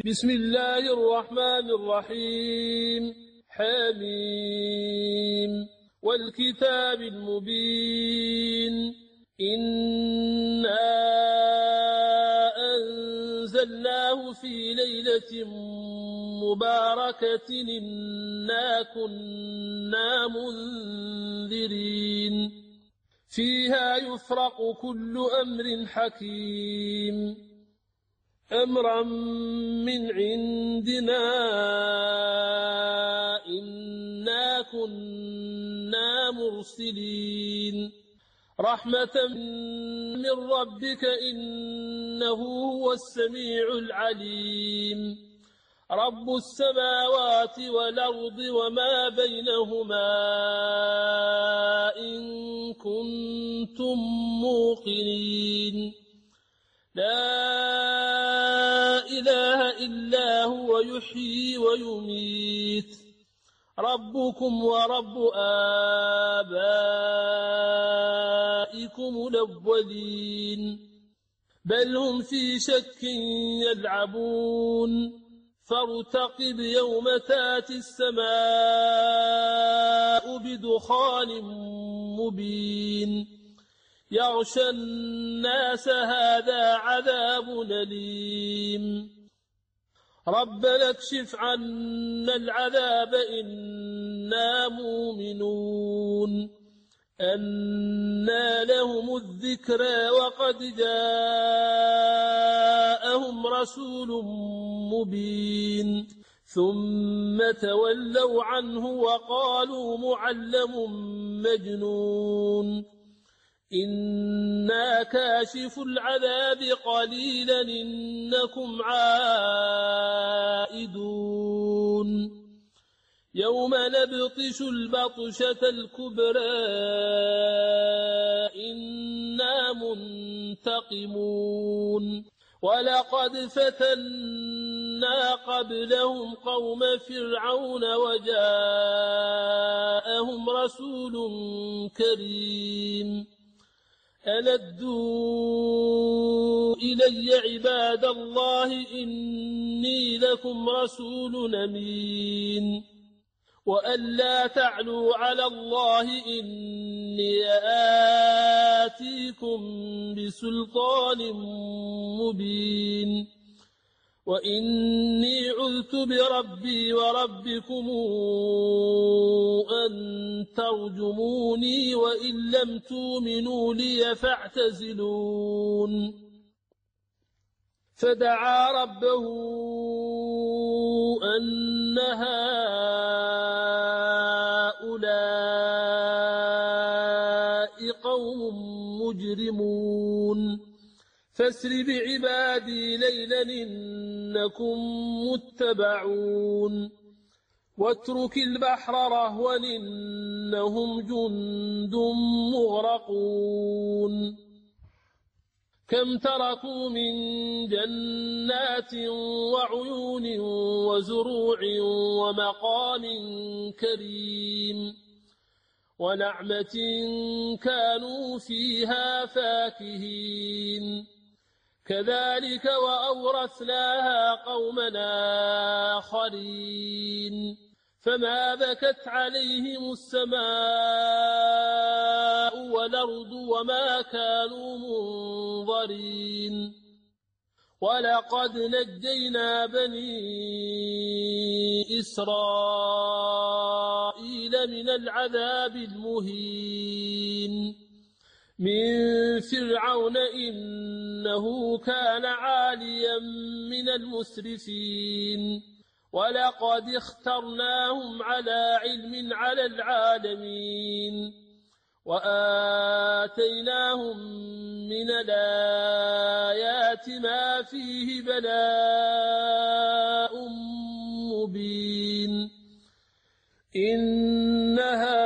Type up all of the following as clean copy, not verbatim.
بسم الله الرحمن الرحيم حميم والكتاب المبين إنا أنزلناه في ليلة مباركة إنا كنا منذرين فيها يفرق كل أمر حكيم أمرا من عندنا إنا كنا مرسلين رحمة من ربك إنه هو السميع العليم رب السماوات والأرض وما بينهما إن كنتم موقنين لا إله إلا هو يحيي ويميت ربكم ورب آبائكم الأولين بل هم في شك يلعبون فارتقب يوم تأتي السماء بدخان مبين يغشى الناس هذا عذاب أليم ربنا اكشف عنا العذاب إنا مؤمنون أنى لهم الذكرى وقد جاءهم رسول مبين ثم تولوا عنه وقالوا معلم مجنون إنا كاشف العذاب قليلا إنكم عائدون يوم نبطش البطشة الكبرى إنا منتقمون ولقد فتنا قبلهم قوم فرعون وجاءهم رسول كريم أندوا إلي عباد الله إني لكم رسول أمين وأن لا تعلوا على الله إني آتيكم بسلطان مبين وإني عذت بربي وربكم أن ترجموني وإن لم تؤمنوا لي فاعتزلون فدعا ربه أن هؤلاء قوم مجرمون فاسر بعبادي ليلا إنكم متبعون واترك البحر رهوا إنهم جند مغرقون كم تركوا من جنات وعيون وزروع ومقام كريم ونعمة كانوا فيها فاكهين كذلك وأورثناها قومنا آخرين فما بكت عليهم السماء والأرض وما كانوا منظرين ولقد نجينا بني إسرائيل من العذاب المهين من فرعون إنه كان عاليا من المسرفين ولقد اخترناهم على علم على العالمين وآتيناهم من الآيات ما فيه بلاء مبين إن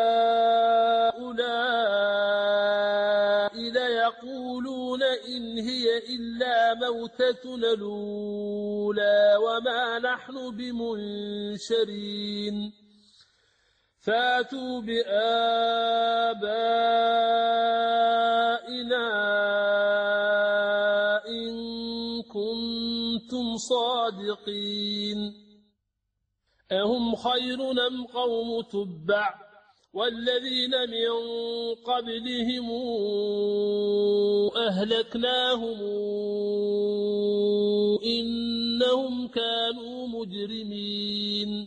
هؤلاء ليقولون إن هي إلا موتتنا الأولى وما نحن بمنشرين فاتوا بآبائنا إن كنتم كنتم صادقين أهم خير أم قوم تبع والذين من قبلهم أهلكناهم إنهم كانوا مجرمين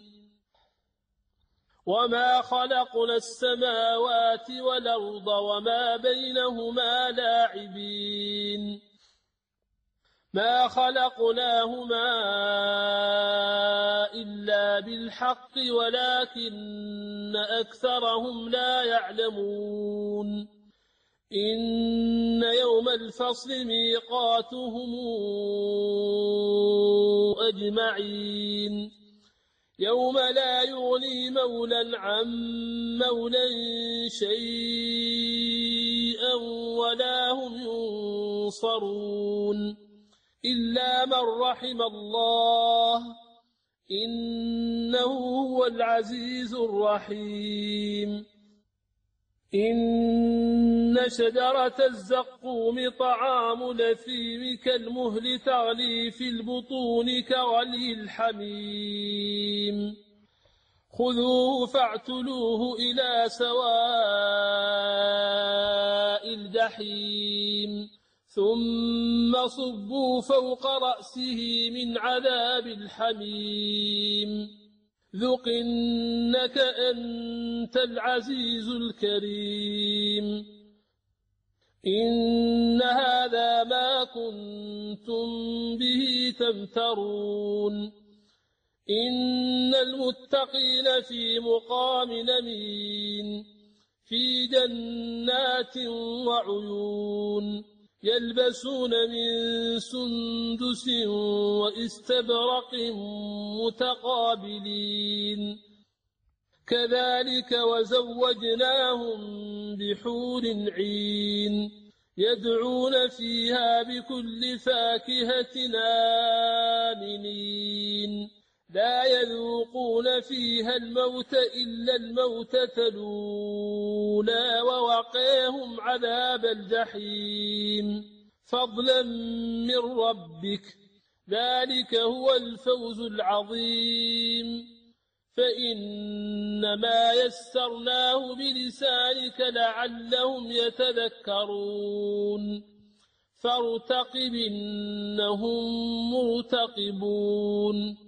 وما خلقنا السماوات والأرض وما بينهما لاعبين ما خلقناهما إلا بالحق ولكن أكثرهم لا يعلمون إن يوم الفصل ميقاتهم أجمعين يوم لا يغني مولى عن مولى شيئا ولا هم ينصرون إلا من رحم الله إنه هو العزيز الرحيم إن شجرة الزقوم طعام الأثيم كالمهل تغلي في البطون كغلي الحميم خذوه فاعتلوه إلى سواء الجحيم ثم صبوا فوق رأسه من عذاب الحميم ذق إنك أنت العزيز الكريم إن هذا ما كنتم به تمترون إن المتقين في مقام أمين في جنات وعيون يلبسون من سندس وإستبرق متقابلين كذلك وزوجناهم بحور عين يدعون فيها بكل فاكهة آمنين لا يذوقون فيها الموت إلا الموتة الأولى ووقيهم عذاب الجحيم فضلا من ربك ذلك هو الفوز العظيم فإنما يسرناه بلسانك لعلهم يتذكرون فارتقب إنهم مرتقبون